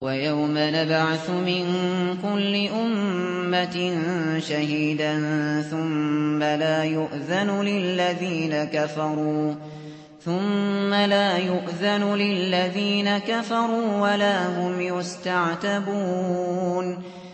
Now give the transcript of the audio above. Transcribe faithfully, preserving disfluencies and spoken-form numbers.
وَيَوْمَ نَبْعَثُ مِن كُلِّ أُمَّةٍ شَهِيدًا ثُمَّ لَا يُؤْذَنُ لِلَّذِينَ كَفَرُوا ثُمَّ لَا يُؤْذَنُ لِلَّذِينَ كَفَرُوا وَلَا هُمْ يُسْتَعْتَبُونَ